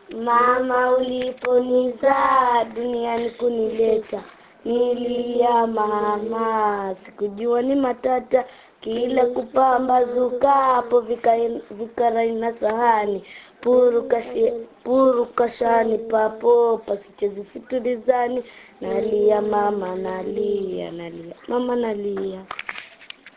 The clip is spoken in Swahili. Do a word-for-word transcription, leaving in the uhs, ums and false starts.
Mama uliponizaa duniani kunileta, nililia mama, sikujua ni matata. Kila kupambazuka hapo vikarai na sahani, puru kashi puru kashani papo pasichezi situlizani. Nalia mama nalia nalia mama nalia.